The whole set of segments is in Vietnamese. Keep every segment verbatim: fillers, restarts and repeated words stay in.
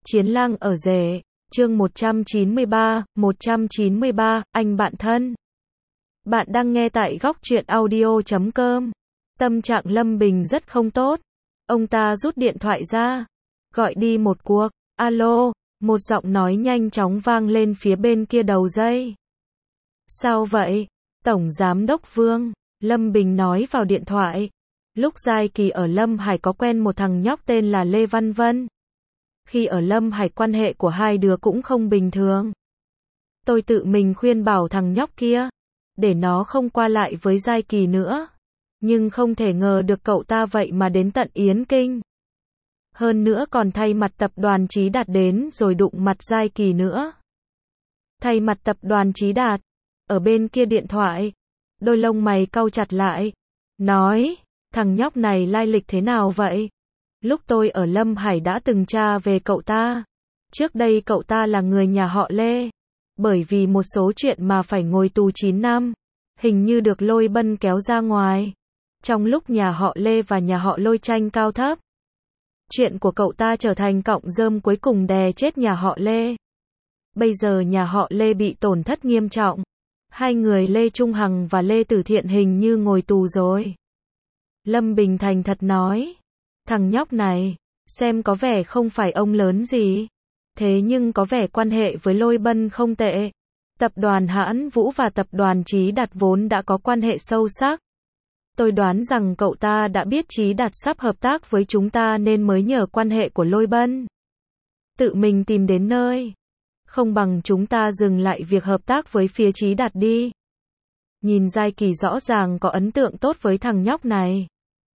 Chiến lang ở rể, chương một trăm chín mươi ba, một trăm chín mươi ba, anh bạn thân. Bạn đang nghe tại góc truyện audio chấm com. Tâm trạng Lâm Bình rất không tốt. Ông ta rút điện thoại ra, gọi đi một cuộc. Alo, một giọng nói nhanh chóng vang lên phía bên kia đầu dây. Sao vậy? Tổng Giám đốc Vương, Lâm Bình nói vào điện thoại. Lúc Giai Kỳ ở Lâm Hải có quen một thằng nhóc tên là Lê Văn Vân. Khi ở Lâm Hải quan hệ của hai đứa cũng không bình thường. Tôi tự mình khuyên bảo thằng nhóc kia, để nó không qua lại với Giai Kỳ nữa. Nhưng không thể ngờ được cậu ta vậy mà đến tận Yến Kinh. Hơn nữa còn thay mặt tập đoàn Chí Đạt đến rồi đụng mặt Giai Kỳ nữa. Thay mặt tập đoàn Chí Đạt, ở bên kia điện thoại, đôi lông mày cau chặt lại, nói, thằng nhóc này lai lịch thế nào vậy? Lúc tôi ở Lâm Hải đã từng tra về cậu ta. Trước đây cậu ta là người nhà họ Lê. Bởi vì một số chuyện mà phải ngồi tù chín năm. Hình như được Lôi Bân kéo ra ngoài. Trong lúc nhà họ Lê và nhà họ Lôi tranh cao thấp. Chuyện của cậu ta trở thành cọng rơm cuối cùng đè chết nhà họ Lê. Bây giờ nhà họ Lê bị tổn thất nghiêm trọng. Hai người Lê Trung Hằng và Lê Tử Thiện hình như ngồi tù rồi. Lâm Bình thành thật nói. Thằng nhóc này, xem có vẻ không phải ông lớn gì. Thế nhưng có vẻ quan hệ với Lôi Bân không tệ. Tập đoàn Hãn Vũ và tập đoàn Chí Đạt vốn đã có quan hệ sâu sắc. Tôi đoán rằng cậu ta đã biết Chí Đạt sắp hợp tác với chúng ta nên mới nhờ quan hệ của Lôi Bân. Tự mình tìm đến nơi. Không bằng chúng ta dừng lại việc hợp tác với phía Chí Đạt đi. Nhìn Giai Kỳ rõ ràng có ấn tượng tốt với thằng nhóc này.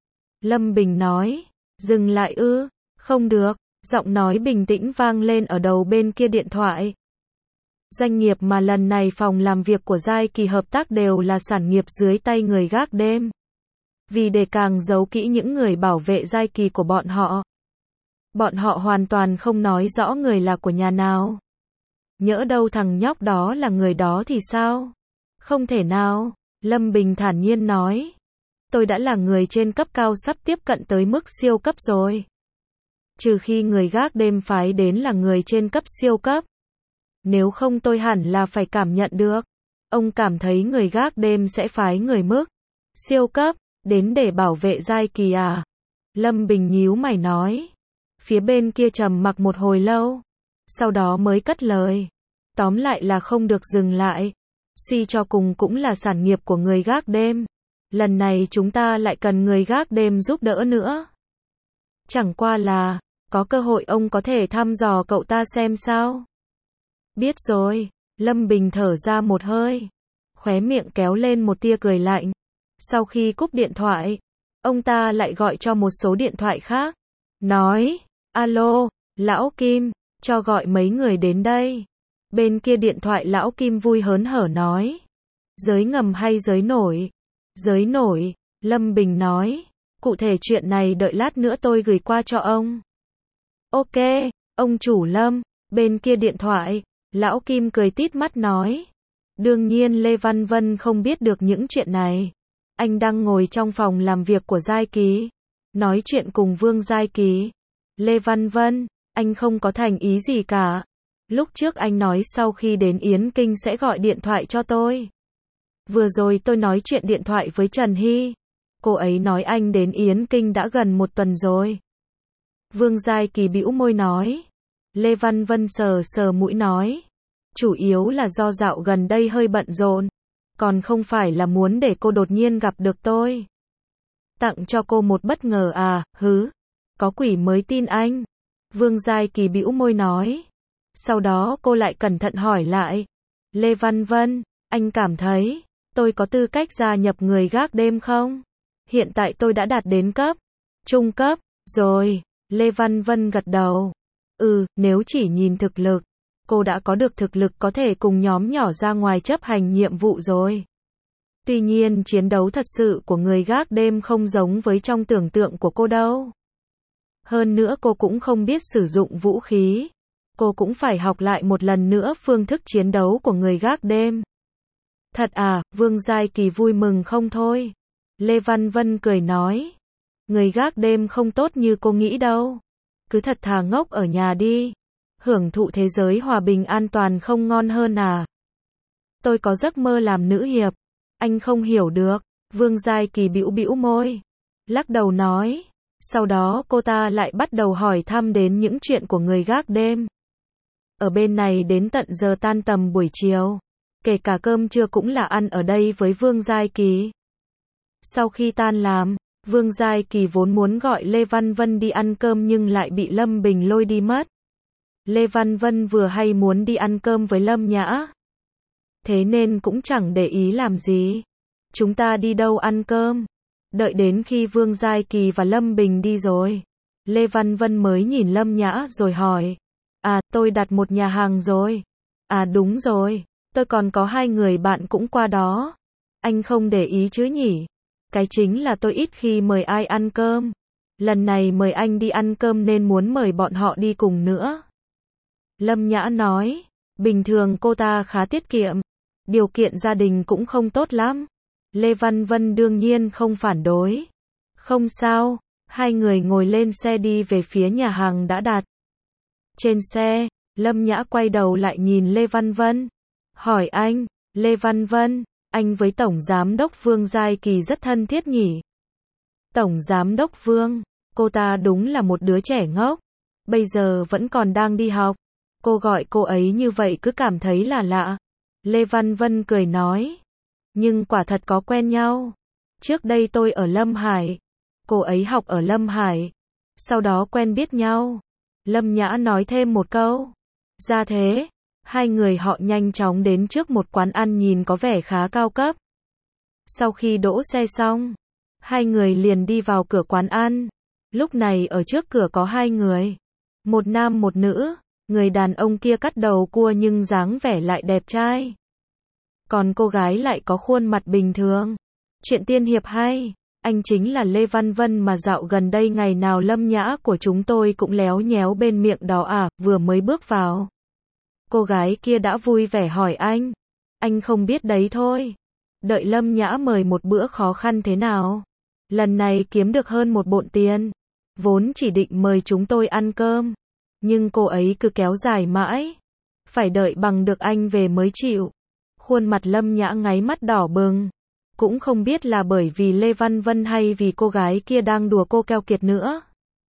Lâm Bình nói. Dừng lại ư? Không được. Giọng nói bình tĩnh vang lên ở đầu bên kia điện thoại. Doanh nghiệp mà lần này phòng làm việc của Giai Kỳ hợp tác đều là sản nghiệp dưới tay người gác đêm. Vì để càng giấu kỹ những người bảo vệ Giai Kỳ của bọn họ. Bọn họ hoàn toàn không nói rõ người là của nhà nào. Nhỡ đâu thằng nhóc đó là người đó thì sao? Không thể nào. Lâm Bình thản nhiên nói. Tôi đã là người trên cấp cao sắp tiếp cận tới mức siêu cấp rồi. Trừ khi người gác đêm phái đến là người trên cấp siêu cấp. Nếu không tôi hẳn là phải cảm nhận được. Ông cảm thấy người gác đêm sẽ phái người mức siêu cấp đến để bảo vệ Giai Kỳ à? Lâm Bình nhíu mày nói. Phía bên kia trầm mặc một hồi lâu. Sau đó mới cất lời. Tóm lại là không được dừng lại. Suy cho cùng cũng là sản nghiệp của người gác đêm. Lần này chúng ta lại cần người gác đêm giúp đỡ nữa. Chẳng qua là, có cơ hội ông có thể thăm dò cậu ta xem sao. Biết rồi, Lâm Bình thở ra một hơi. Khóe miệng kéo lên một tia cười lạnh. Sau khi cúp điện thoại, ông ta lại gọi cho một số điện thoại khác. Nói, alo, Lão Kim, cho gọi mấy người đến đây. Bên kia điện thoại Lão Kim vui hớn hở nói. Giới ngầm hay giới nổi? Giới nổi, Lâm Bình nói. Cụ thể chuyện này đợi lát nữa tôi gửi qua cho ông. Ok, ông chủ Lâm. Bên kia điện thoại, Lão Kim cười tít mắt nói. Đương nhiên Lê Văn Vân không biết được những chuyện này. Anh đang ngồi trong phòng làm việc của Giai Kỳ. Nói chuyện cùng Vương Giai Kỳ. Lê Văn Vân, anh không có thành ý gì cả. Lúc trước anh nói sau khi đến Yến Kinh sẽ gọi điện thoại cho tôi. Vừa rồi tôi nói chuyện điện thoại với Trần Hy. Cô ấy nói anh đến Yến Kinh đã gần một tuần rồi. Vương Giai Kỳ bĩu môi nói. Lê Văn Vân sờ sờ mũi nói. Chủ yếu là do dạo gần đây hơi bận rộn. Còn không phải là muốn để cô đột nhiên gặp được tôi. Tặng cho cô một bất ngờ à, hứ. Có quỷ mới tin anh. Vương Giai Kỳ bĩu môi nói. Sau đó cô lại cẩn thận hỏi lại. Lê Văn Vân, anh cảm thấy tôi có tư cách gia nhập người gác đêm không? Hiện tại tôi đã đạt đến cấp trung cấp rồi. Lê Văn Vân gật đầu. Ừ, nếu chỉ nhìn thực lực, cô đã có được thực lực có thể cùng nhóm nhỏ ra ngoài chấp hành nhiệm vụ rồi. Tuy nhiên chiến đấu thật sự của người gác đêm không giống với trong tưởng tượng của cô đâu. Hơn nữa cô cũng không biết sử dụng vũ khí. Cô cũng phải học lại một lần nữa phương thức chiến đấu của người gác đêm. Thật à? Vương Giai Kỳ vui mừng không thôi. Lê Văn Vân cười nói. Người gác đêm không tốt như cô nghĩ đâu. Cứ thật thà ngốc ở nhà đi. hưởng thụ thế giới hòa bình an toàn không ngon hơn à? Tôi có giấc mơ làm nữ hiệp. Anh không hiểu được. Vương Giai Kỳ bĩu bĩu môi, lắc đầu nói. Sau đó cô ta lại bắt đầu hỏi thăm đến những chuyện của người gác đêm. Ở bên này đến tận giờ tan tầm buổi chiều, kể cả cơm trưa cũng là ăn ở đây với Vương Giai Kỳ. Sau khi tan làm, Vương Giai Kỳ vốn muốn gọi Lê Văn Vân đi ăn cơm nhưng lại bị Lâm Bình lôi đi mất. Lê Văn Vân vừa hay muốn đi ăn cơm với Lâm Nhã, thế nên cũng chẳng để ý làm gì. Chúng ta đi đâu ăn cơm? Đợi đến khi Vương Giai Kỳ và Lâm Bình đi rồi, Lê Văn Vân mới nhìn Lâm Nhã rồi hỏi. À, tôi đặt một nhà hàng rồi. À đúng rồi, tôi còn có hai người bạn cũng qua đó. Anh không để ý chứ nhỉ? Cái chính là tôi ít khi mời ai ăn cơm. Lần này mời anh đi ăn cơm nên muốn mời bọn họ đi cùng nữa. Lâm Nhã nói, bình thường cô ta khá tiết kiệm, điều kiện gia đình cũng không tốt lắm. Lê Văn Vân đương nhiên không phản đối. Không sao, hai người ngồi lên xe đi về phía nhà hàng đã đặt. Trên xe, Lâm Nhã quay đầu lại nhìn Lê Văn Vân. Hỏi anh, Lê Văn Vân, anh với Tổng Giám đốc Vương Giai Kỳ rất thân thiết nhỉ? Tổng Giám đốc Vương, cô ta đúng là một đứa trẻ ngốc. Bây giờ vẫn còn đang đi học. Cô gọi cô ấy như vậy cứ cảm thấy là lạ. Lê Văn Vân cười nói. Nhưng quả thật có quen nhau. Trước đây tôi ở Lâm Hải. Cô ấy học ở Lâm Hải. Sau đó quen biết nhau. Lâm Nhã nói thêm một câu. Ra thế, hai người họ nhanh chóng đến trước một quán ăn nhìn có vẻ khá cao cấp. Sau khi đỗ xe xong, hai người liền đi vào cửa quán ăn. Lúc này ở trước cửa có hai người. Một nam một nữ. Người đàn ông kia cắt đầu cua nhưng dáng vẻ lại đẹp trai. Còn cô gái lại có khuôn mặt bình thường. Chuyện tiên hiệp hay. Anh chính là Lê Văn Vân mà dạo gần đây ngày nào Lâm Nhã của chúng tôi cũng léo nhéo bên miệng đó à, vừa mới bước vào. Cô gái kia đã vui vẻ hỏi anh. Anh không biết đấy thôi. Đợi Lâm Nhã mời một bữa khó khăn thế nào. Lần này kiếm được hơn một bộn tiền. Vốn chỉ định mời chúng tôi ăn cơm. Nhưng cô ấy cứ kéo dài mãi. Phải đợi bằng được anh về mới chịu. Khuôn mặt Lâm Nhã ngáy mắt đỏ bừng. Cũng không biết là bởi vì Lê Văn Vân hay vì cô gái kia đang đùa cô keo kiệt nữa.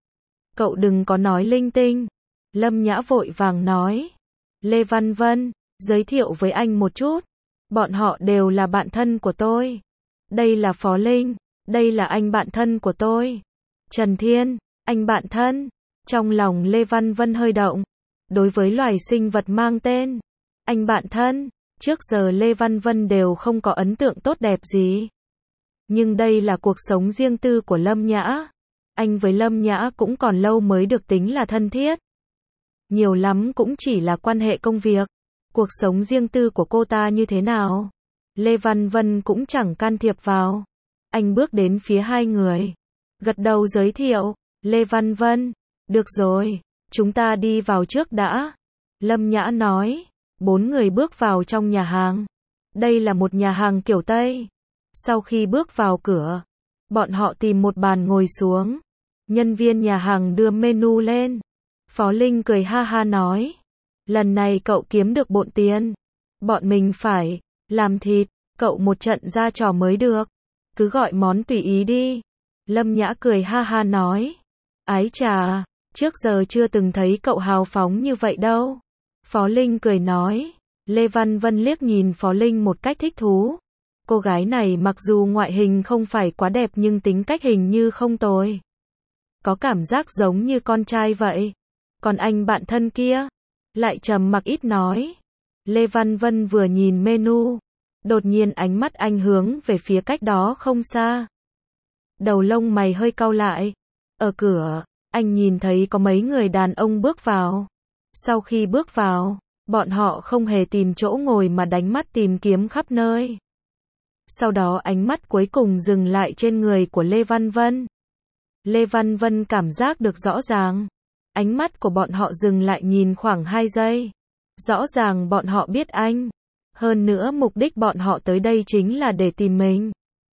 Cậu đừng có nói linh tinh. Lâm Nhã vội vàng nói. Lê Văn Vân, giới thiệu với anh một chút. Bọn họ đều là bạn thân của tôi. Đây là Phó Linh. Đây là anh bạn thân của tôi. Trần Thiên, anh bạn thân. Trong lòng Lê Văn Vân hơi động. Đối với loài sinh vật mang tên anh bạn thân, trước giờ Lê Văn Vân đều không có ấn tượng tốt đẹp gì. Nhưng đây là cuộc sống riêng tư của Lâm Nhã. Anh với Lâm Nhã cũng còn lâu mới được tính là thân thiết. Nhiều lắm cũng chỉ là quan hệ công việc. Cuộc sống riêng tư của cô ta như thế nào? Lê Văn Vân cũng chẳng can thiệp vào. Anh bước đến phía hai người. Gật đầu giới thiệu. Lê Văn Vân. Được rồi, chúng ta đi vào trước đã. Lâm Nhã nói. Bốn người bước vào trong nhà hàng. Đây là một nhà hàng kiểu Tây. Sau khi bước vào cửa, bọn họ tìm một bàn ngồi xuống. Nhân viên nhà hàng đưa menu lên. Phó Linh cười ha ha nói. Lần này cậu kiếm được bộn tiền. Bọn mình phải làm thịt cậu một trận ra trò mới được. Cứ gọi món tùy ý đi. Lâm Nhã cười ha ha nói. Ái chà, trước giờ chưa từng thấy cậu hào phóng như vậy đâu. Phó Linh cười nói. Lê Văn Vân liếc nhìn Phó Linh một cách thích thú. Cô gái này mặc dù ngoại hình không phải quá đẹp nhưng tính cách hình như không tồi. Có cảm giác giống như con trai vậy. Còn anh bạn thân kia, lại trầm mặc ít nói. Lê Văn Vân vừa nhìn menu, đột nhiên ánh mắt anh hướng về phía cách đó không xa. Đầu lông mày hơi cau lại. Ở cửa, anh nhìn thấy có mấy người đàn ông bước vào. Sau khi bước vào, bọn họ không hề tìm chỗ ngồi mà đánh mắt tìm kiếm khắp nơi. Sau đó ánh mắt cuối cùng dừng lại trên người của Lê Văn Vân. Lê Văn Vân cảm giác được rõ ràng. Ánh mắt của bọn họ dừng lại nhìn khoảng hai giây. Rõ ràng bọn họ biết anh. Hơn nữa mục đích bọn họ tới đây chính là để tìm mình.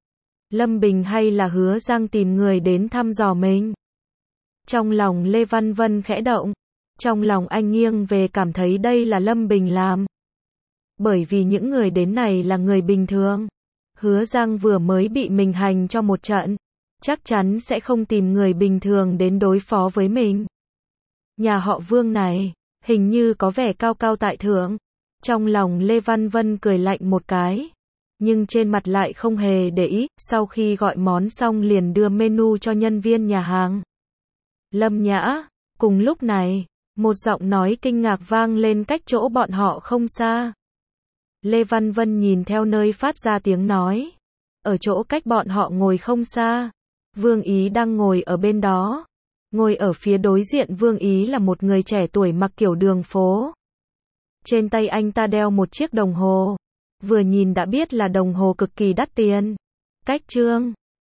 Lâm Bình hay là Hứa Giang tìm người đến thăm dò mình. Trong lòng Lê Văn Vân khẽ động. Trong lòng anh nghiêng về cảm thấy đây là Lâm Bình làm. Bởi vì những người đến này là người bình thường. Hứa Giang vừa mới bị mình hành cho một trận. Chắc chắn sẽ không tìm người bình thường đến đối phó với mình. Nhà họ Vương này, hình như có vẻ cao cao tại thượng. Trong lòng Lê Văn Vân cười lạnh một cái. Nhưng trên mặt lại không hề để ý, sau khi gọi món xong liền đưa menu cho nhân viên nhà hàng. Lâm Nhã, cùng lúc này, một giọng nói kinh ngạc vang lên cách chỗ bọn họ không xa. Lê Văn Vân nhìn theo nơi phát ra tiếng nói. Ở chỗ cách bọn họ ngồi không xa, Vương Ý đang ngồi ở bên đó. Ngồi ở phía đối diện Vương Ý là một người trẻ tuổi mặc kiểu đường phố. Trên tay anh ta đeo một chiếc đồng hồ. Vừa nhìn đã biết là đồng hồ cực kỳ đắt tiền. Cách Trương